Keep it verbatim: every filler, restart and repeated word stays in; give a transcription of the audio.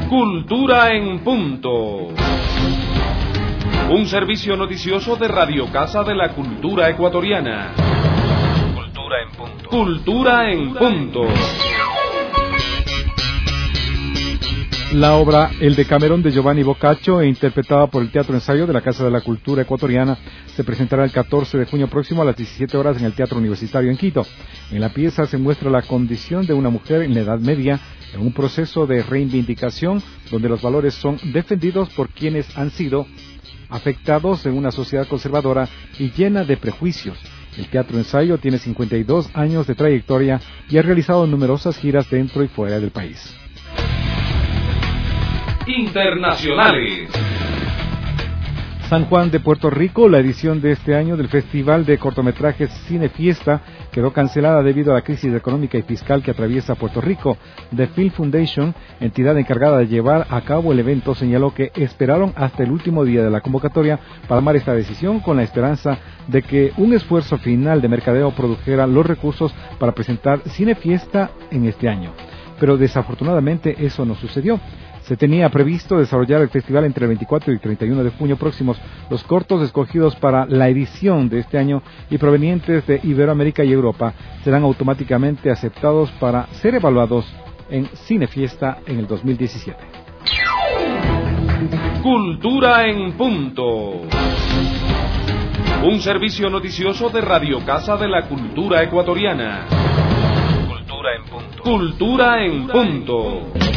Cultura en punto. Un servicio noticioso de Radio Casa de la Cultura Ecuatoriana. Cultura en punto. Cultura en punto. La obra El Decamerón de Giovanni Boccaccio, e interpretada por el Teatro Ensayo de la Casa de la Cultura Ecuatoriana, se presentará el catorce de junio próximo a las diecisiete horas en el Teatro Universitario en Quito. En la pieza se muestra la condición de una mujer en la Edad Media, en un proceso de reivindicación donde los valores son defendidos por quienes han sido afectados en una sociedad conservadora y llena de prejuicios. El Teatro Ensayo tiene cincuenta y dos años de trayectoria y ha realizado numerosas giras dentro y fuera del país. Internacionales. San Juan de Puerto Rico, la edición de este año del Festival de Cortometrajes Cine Fiesta quedó cancelada debido a la crisis económica y fiscal que atraviesa Puerto Rico. The Film Foundation, entidad encargada de llevar a cabo el evento, señaló que esperaron hasta el último día de la convocatoria para tomar esta decisión, con la esperanza de que un esfuerzo final de mercadeo produjera los recursos para presentar Cine Fiesta en este año. Pero desafortunadamente eso no sucedió. Se tenía previsto desarrollar el festival entre el veinticuatro y el treinta y uno de junio próximos. Los cortos escogidos para la edición de este año y provenientes de Iberoamérica y Europa serán automáticamente aceptados para ser evaluados en Cine Fiesta en el dos mil diecisiete. Cultura en punto. Un servicio noticioso de Radio Casa de la Cultura Ecuatoriana. Cultura en punto. Cultura en punto.